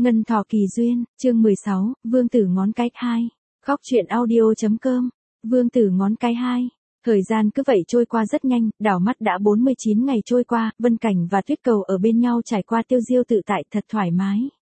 Ngân thọ kỳ duyên, chương 16, Vương tử ngón cái 2. Khóc chuyện audio.com. Vương tử ngón cái 2. Thời gian cứ vậy trôi qua rất nhanh, đảo mắt đã 49 ngày trôi qua, Vân Cảnh và Tuyết Cầu ở bên nhau trải qua tiêu diêu tự tại thật thoải mái.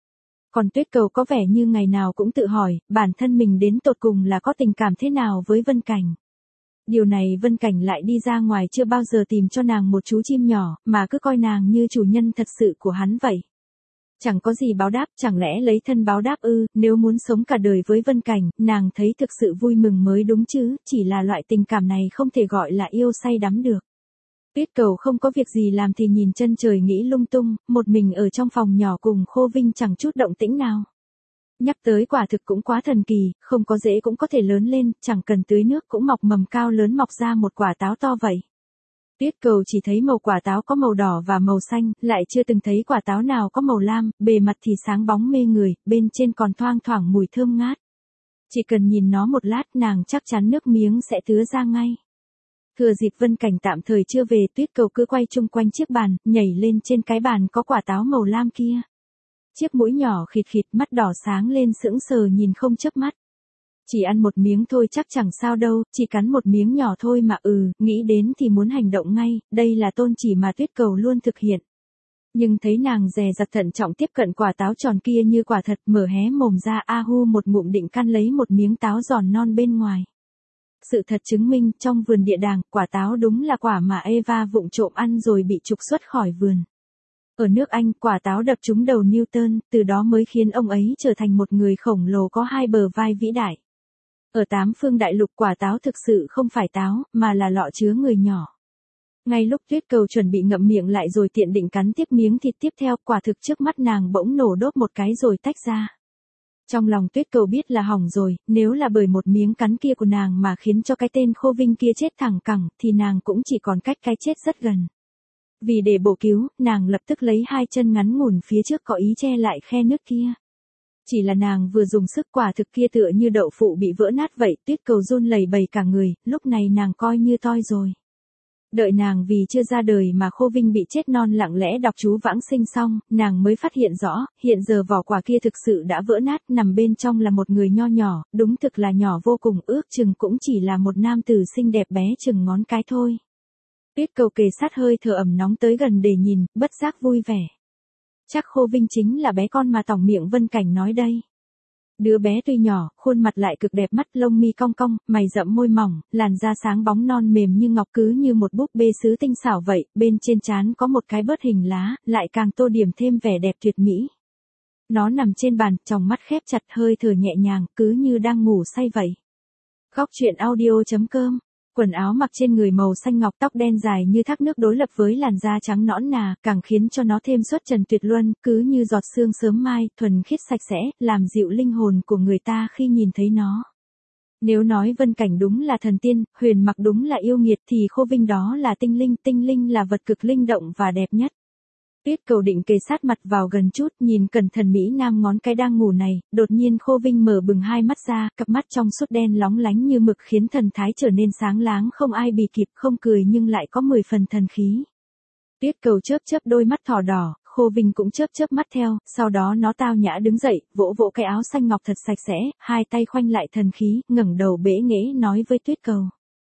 Còn Tuyết Cầu có vẻ như ngày nào cũng tự hỏi, bản thân mình đến tột cùng là có tình cảm thế nào với Vân Cảnh. Điều này Vân Cảnh lại đi ra ngoài chưa bao giờ tìm cho nàng một chú chim nhỏ, mà cứ coi nàng như chủ nhân thật sự của hắn vậy. Chẳng có gì báo đáp, chẳng lẽ lấy thân báo đáp ư? Nếu muốn sống cả đời với Vân Cảnh, nàng thấy thực sự vui mừng mới đúng chứ, chỉ là loại tình cảm này không thể gọi là yêu say đắm được. Tuyết Cầu không có việc gì làm thì nhìn chân trời nghĩ lung tung, một mình ở trong phòng nhỏ cùng Khô Vinh chẳng chút động tĩnh nào. Nhắc tới quả thực cũng quá thần kỳ, không có rễ cũng có thể lớn lên, chẳng cần tưới nước cũng mọc mầm cao lớn mọc ra một quả táo to vậy. Tuyết Cầu chỉ thấy màu quả táo có màu đỏ và màu xanh, lại chưa từng thấy quả táo nào có màu lam, bề mặt thì sáng bóng mê người, bên trên còn thoang thoảng mùi thơm ngát. Chỉ cần nhìn nó một lát nàng chắc chắn nước miếng sẽ tứa ra ngay. Thừa dịp Vân Cảnh tạm thời chưa về, Tuyết Cầu cứ quay chung quanh chiếc bàn, nhảy lên trên cái bàn có quả táo màu lam kia. Chiếc mũi nhỏ khịt khịt, mắt đỏ sáng lên sững sờ nhìn không chớp mắt. Chỉ ăn một miếng thôi chắc chẳng sao đâu, chỉ cắn một miếng nhỏ thôi mà nghĩ đến thì muốn hành động ngay, đây là tôn chỉ mà Tuyết Cầu luôn thực hiện. Nhưng thấy nàng dè dặt thận trọng tiếp cận quả táo tròn kia như quả thật, mở hé mồm ra hu một ngụm định căn lấy một miếng táo giòn non bên ngoài. Sự thật chứng minh trong vườn địa đàng, quả táo đúng là quả mà Eva vụng trộm ăn rồi bị trục xuất khỏi vườn. Ở nước Anh, quả táo đập trúng đầu Newton, từ đó mới khiến ông ấy trở thành một người khổng lồ có hai bờ vai vĩ đại. Ở tám phương đại lục quả táo thực sự không phải táo, mà là lọ chứa người nhỏ. Ngay lúc Tuyết Cầu chuẩn bị ngậm miệng lại rồi tiện định cắn tiếp miếng thịt tiếp theo, quả thực trước mắt nàng bỗng nổ đốt một cái rồi tách ra. Trong lòng Tuyết Cầu biết là hỏng rồi, nếu là bởi một miếng cắn kia của nàng mà khiến cho cái tên Khô Vinh kia chết thẳng cẳng, thì nàng cũng chỉ còn cách cái chết rất gần. Vì để bổ cứu, nàng lập tức lấy hai chân ngắn ngủn phía trước có ý che lại khe nứt kia. Chỉ là nàng vừa dùng sức quả thực kia tựa như đậu phụ bị vỡ nát vậy, Tuyết Cầu run lẩy bẩy cả người, lúc này nàng coi như toi rồi. Đợi nàng vì chưa ra đời mà Khô Vinh bị chết non lặng lẽ đọc chú vãng sinh xong, nàng mới phát hiện rõ, hiện giờ vỏ quả kia thực sự đã vỡ nát, nằm bên trong là một người nho nhỏ, đúng thực là nhỏ vô cùng, ước chừng cũng chỉ là một nam tử xinh đẹp bé chừng ngón cái thôi. Tuyết Cầu kề sát hơi thở ẩm nóng tới gần để nhìn, bất giác vui vẻ. Chắc Khô Vinh chính là bé con mà tỏng miệng Vân Cảnh nói đây. Đứa bé tuy nhỏ, khuôn mặt lại cực đẹp, mắt lông mi cong cong, mày rậm môi mỏng, làn da sáng bóng non mềm như ngọc, cứ như một búp bê sứ tinh xảo vậy, bên trên trán có một cái bớt hình lá, lại càng tô điểm thêm vẻ đẹp tuyệt mỹ. Nó nằm trên bàn, tròng mắt khép chặt, hơi thở nhẹ nhàng, cứ như đang ngủ say vậy. Khóc chuyện audio.com. Quần áo mặc trên người màu xanh ngọc, tóc đen dài như thác nước đối lập với làn da trắng nõn nà, càng khiến cho nó thêm xuất trần tuyệt luân, cứ như giọt sương sớm mai, thuần khiết sạch sẽ, làm dịu linh hồn của người ta khi nhìn thấy nó. Nếu nói Vân Cảnh đúng là thần tiên, Huyền Mặc đúng là yêu nghiệt thì Khô Vinh đó là tinh linh là vật cực linh động và đẹp nhất. Tuyết Cầu định kề sát mặt vào gần chút, nhìn cẩn thận mỹ nam ngón cái đang ngủ này, đột nhiên Khô Vinh mở bừng hai mắt ra, cặp mắt trong suốt đen lóng lánh như mực khiến thần thái trở nên sáng láng không ai bì kịp, không cười nhưng lại có 10 phần thần khí. Tuyết Cầu chớp chớp đôi mắt thỏ đỏ, Khô Vinh cũng chớp chớp mắt theo, sau đó nó tao nhã đứng dậy, vỗ vỗ cái áo xanh ngọc thật sạch sẽ, hai tay khoanh lại thần khí, ngẩng đầu bẽ nghễ nói với Tuyết Cầu.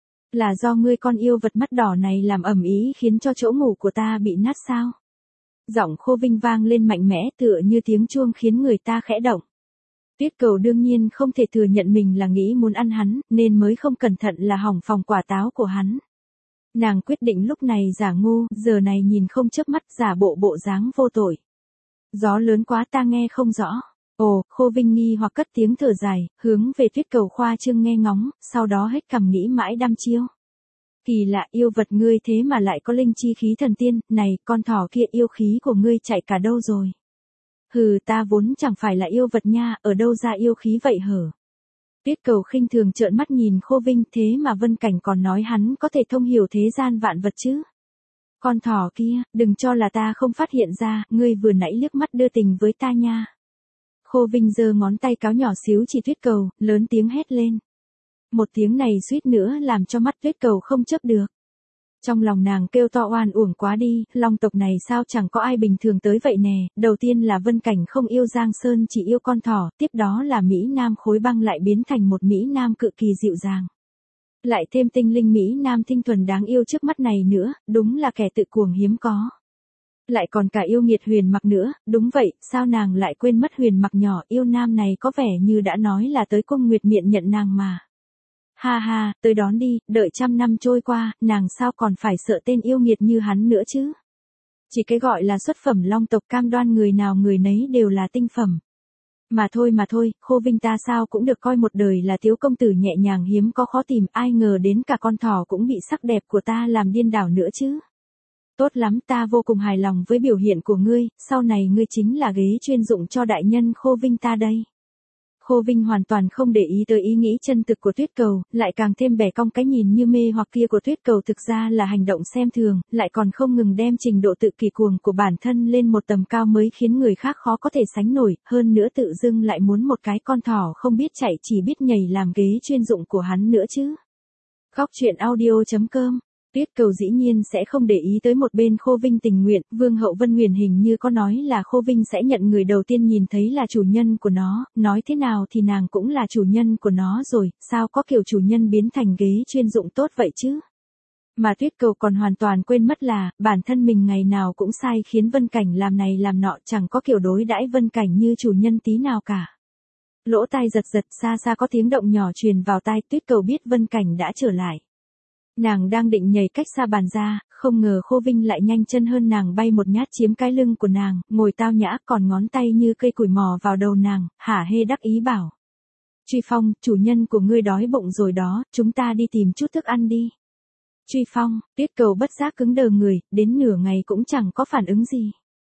Là do ngươi con yêu vật mắt đỏ này làm ầm ĩ khiến cho chỗ ngủ của ta bị nát sao? Giọng Khô Vinh vang lên mạnh mẽ tựa như tiếng chuông khiến người ta khẽ động. Tuyết Cầu đương nhiên không thể thừa nhận mình là nghĩ muốn ăn hắn, nên mới không cẩn thận là hỏng phòng quả táo của hắn. Nàng quyết định lúc này giả ngu, giờ này nhìn không chớp mắt, giả bộ dáng vô tội. Gió lớn quá ta nghe không rõ. Ồ, Khô Vinh nghi hoặc cất tiếng thở dài, hướng về Tuyết Cầu khoa trương nghe ngóng, sau đó hết cằm nghĩ mãi đăm chiêu. Kỳ lạ, yêu vật ngươi thế mà lại có linh chi khí thần tiên, này, con thỏ kia yêu khí của ngươi chạy cả đâu rồi? Hừ, ta vốn chẳng phải là yêu vật nha, ở đâu ra yêu khí vậy hở? Tuyết Cầu khinh thường trợn mắt nhìn Khô Vinh, thế mà Vân Cảnh còn nói hắn có thể thông hiểu thế gian vạn vật chứ? Con thỏ kia, đừng cho là ta không phát hiện ra, ngươi vừa nãy liếc mắt đưa tình với ta nha. Khô Vinh giơ ngón tay cáo nhỏ xíu chỉ Tuyết Cầu, lớn tiếng hét lên. Một tiếng này suýt nữa làm cho mắt Tuyết Cầu không chấp được. Trong lòng nàng kêu to oan uổng quá đi, Long tộc này sao chẳng có ai bình thường tới vậy nè, đầu tiên là Vân Cảnh không yêu Giang Sơn chỉ yêu con thỏ, tiếp đó là Mỹ Nam khối băng lại biến thành một Mỹ Nam cực kỳ dịu dàng. Lại thêm tinh linh Mỹ Nam tinh thuần đáng yêu trước mắt này nữa, đúng là kẻ tự cuồng hiếm có. Lại còn cả yêu nghiệt Huyền Mặc nữa, đúng vậy, sao nàng lại quên mất Huyền Mặc nhỏ yêu nam này có vẻ như đã nói là tới cung Nguyệt Miện nhận nàng mà. Ha ha, tới đón đi, đợi trăm năm trôi qua, nàng sao còn phải sợ tên yêu nghiệt như hắn nữa chứ. Chỉ cái gọi là xuất phẩm Long tộc cam đoan người nào người nấy đều là tinh phẩm. Mà thôi, Khô Vinh ta sao cũng được coi một đời là thiếu công tử nhẹ nhàng hiếm có khó tìm, ai ngờ đến cả con thỏ cũng bị sắc đẹp của ta làm điên đảo nữa chứ. Tốt lắm, ta vô cùng hài lòng với biểu hiện của ngươi, sau này ngươi chính là ghế chuyên dụng cho đại nhân Khô Vinh ta đây. Khô Vinh hoàn toàn không để ý tới ý nghĩ chân thực của Tuyết Cầu, lại càng thêm bẻ cong cái nhìn như mê hoặc kia của Tuyết Cầu thực ra là hành động xem thường, lại còn không ngừng đem trình độ tự kỳ cuồng của bản thân lên một tầm cao mới khiến người khác khó có thể sánh nổi, hơn nữa tự dưng lại muốn một cái con thỏ không biết chạy chỉ biết nhảy làm ghế chuyên dụng của hắn nữa chứ. Góc truyện audio.com. Tuyết Cầu dĩ nhiên sẽ không để ý tới một bên Khô Vinh tình nguyện, Vương Hậu Vân Huyền hình như có nói là Khô Vinh sẽ nhận người đầu tiên nhìn thấy là chủ nhân của nó, nói thế nào thì nàng cũng là chủ nhân của nó rồi, sao có kiểu chủ nhân biến thành ghế chuyên dụng tốt vậy chứ. Mà Tuyết Cầu còn hoàn toàn quên mất là, bản thân mình ngày nào cũng sai khiến Vân Cảnh làm này làm nọ, chẳng có kiểu đối đãi Vân Cảnh như chủ nhân tí nào cả. Lỗ tai giật giật, xa xa có tiếng động nhỏ truyền vào tai, Tuyết Cầu biết Vân Cảnh đã trở lại. Nàng đang định nhảy cách xa bàn ra, không ngờ Khô Vinh lại nhanh chân hơn nàng bay một nhát chiếm cái lưng của nàng, ngồi tao nhã còn ngón tay như cây củi mò vào đầu nàng, hả hê đắc ý bảo. Truy Phong, chủ nhân của ngươi đói bụng rồi đó, chúng ta đi tìm chút thức ăn đi. Truy Phong, Tuyết Cầu bất giác cứng đờ người, đến nửa ngày cũng chẳng có phản ứng gì.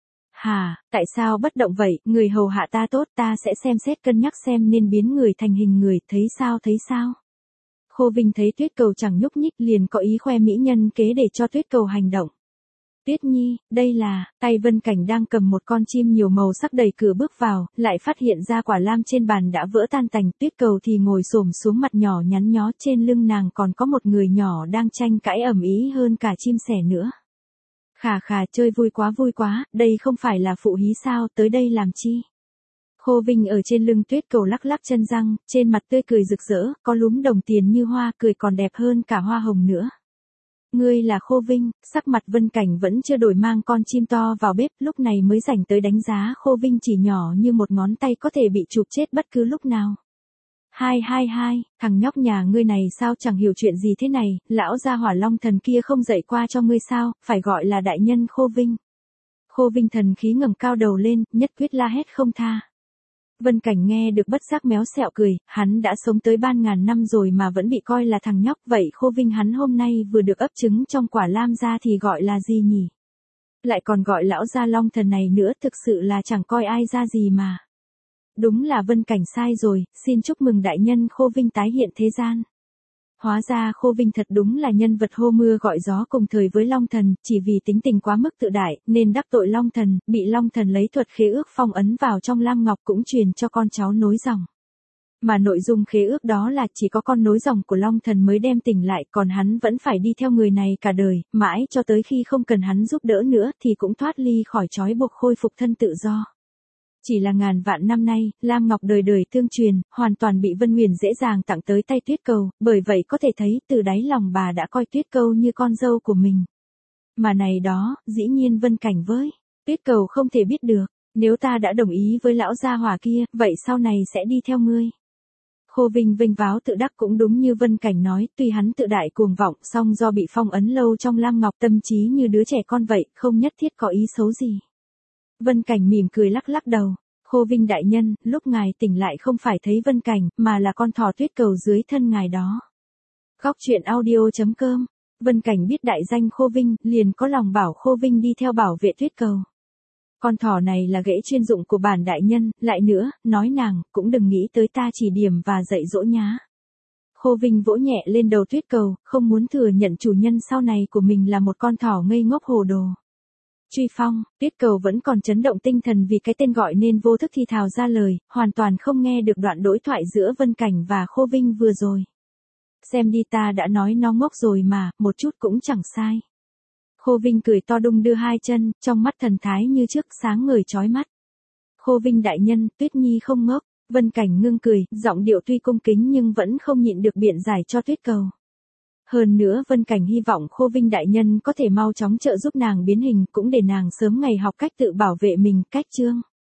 Hà, tại sao bất động vậy, người hầu hạ ta tốt, ta sẽ xem xét cân nhắc xem nên biến người thành hình người, thấy sao. Khô Vinh thấy Tuyết Cầu chẳng nhúc nhích liền có ý khoe mỹ nhân kế để cho Tuyết Cầu hành động. Tuyết Nhi, đây là, tay Vân Cảnh đang cầm một con chim nhiều màu sắc đẩy cửa bước vào, lại phát hiện ra quả lam trên bàn đã vỡ tan tành, Tuyết Cầu thì ngồi xổm xuống mặt nhỏ nhắn nhó, trên lưng nàng còn có một người nhỏ đang tranh cãi ầm ĩ hơn cả chim sẻ nữa. Khà chơi vui quá, đây không phải là phụ hí sao, tới đây làm chi? Khô Vinh ở trên lưng Tuyết Cầu lắc lắc chân răng, trên mặt tươi cười rực rỡ, có lúm đồng tiền như hoa, cười còn đẹp hơn cả hoa hồng nữa. Ngươi là Khô Vinh, sắc mặt Vân Cảnh vẫn chưa đổi mang con chim to vào bếp, lúc này mới rảnh tới đánh giá Khô Vinh chỉ nhỏ như một ngón tay có thể bị chụp chết bất cứ lúc nào. Hai, thằng nhóc nhà ngươi này sao chẳng hiểu chuyện gì thế này, lão gia Hỏa Long thần kia không dạy qua cho ngươi sao, phải gọi là đại nhân Khô Vinh. Khô Vinh thần khí ngẩng cao đầu lên, nhất quyết la hét không tha. Vân Cảnh nghe được bất giác méo xẹo cười, hắn đã sống tới ban ngàn năm rồi mà vẫn bị coi là thằng nhóc, vậy Khô Vinh hắn hôm nay vừa được ấp trứng trong quả lam ra thì gọi là gì nhỉ? Lại còn gọi lão gia Long thần này nữa, thực sự là chẳng coi ai ra gì mà. Đúng là Vân Cảnh sai rồi, xin chúc mừng đại nhân Khô Vinh tái hiện thế gian. Hóa ra Khô Vinh thật đúng là nhân vật hô mưa gọi gió cùng thời với Long Thần, chỉ vì tính tình quá mức tự đại, nên đắc tội Long Thần, bị Long Thần lấy thuật khế ước phong ấn vào trong lam ngọc cũng truyền cho con cháu nối dòng. Mà nội dung khế ước đó là chỉ có con nối dòng của Long Thần mới đem tỉnh lại, còn hắn vẫn phải đi theo người này cả đời, mãi cho tới khi không cần hắn giúp đỡ nữa thì cũng thoát ly khỏi trói buộc khôi phục thân tự do. Chỉ là ngàn vạn năm nay, lam ngọc đời đời tương truyền, hoàn toàn bị Vân Huyền dễ dàng tặng tới tay Tuyết Cầu, bởi vậy có thể thấy từ đáy lòng bà đã coi Tuyết Cầu như con dâu của mình. Mà này đó, dĩ nhiên Vân Cảnh với Tuyết Cầu không thể biết được, nếu ta đã đồng ý với lão gia hỏa kia, vậy sau này sẽ đi theo ngươi. Khô Vinh vênh váo tự đắc cũng đúng như Vân Cảnh nói, tuy hắn tự đại cuồng vọng, song do bị phong ấn lâu trong lam ngọc tâm trí như đứa trẻ con vậy, không nhất thiết có ý xấu gì. Vân Cảnh mỉm cười lắc lắc đầu. Khô Vinh đại nhân, lúc ngài tỉnh lại không phải thấy Vân Cảnh, mà là con thỏ Tuyết Cầu dưới thân ngài đó. Góc truyện audio.com. Vân Cảnh biết đại danh Khô Vinh, liền có lòng bảo Khô Vinh đi theo bảo vệ Tuyết Cầu. Con thỏ này là ghễ chuyên dụng của bản đại nhân, lại nữa, nói nàng, cũng đừng nghĩ tới ta chỉ điểm và dạy dỗ nhá. Khô Vinh vỗ nhẹ lên đầu Tuyết Cầu, không muốn thừa nhận chủ nhân sau này của mình là một con thỏ ngây ngốc hồ đồ. Truy Phong, Tuyết Cầu vẫn còn chấn động tinh thần vì cái tên gọi nên vô thức thì thào ra lời, hoàn toàn không nghe được đoạn đối thoại giữa Vân Cảnh và Khô Vinh vừa rồi. Xem đi ta đã nói nó ngốc rồi mà, một chút cũng chẳng sai. Khô Vinh cười to đung đưa hai chân, trong mắt thần thái như trước sáng ngời chói mắt. Khô Vinh đại nhân, Tuyết Nhi không ngốc. Vân Cảnh ngưng cười, giọng điệu tuy cung kính nhưng vẫn không nhịn được biện giải cho Tuyết Cầu. Hơn nữa Vân Cảnh hy vọng Khô Vinh đại nhân có thể mau chóng trợ giúp nàng biến hình, cũng để nàng sớm ngày học cách tự bảo vệ mình, cách chương.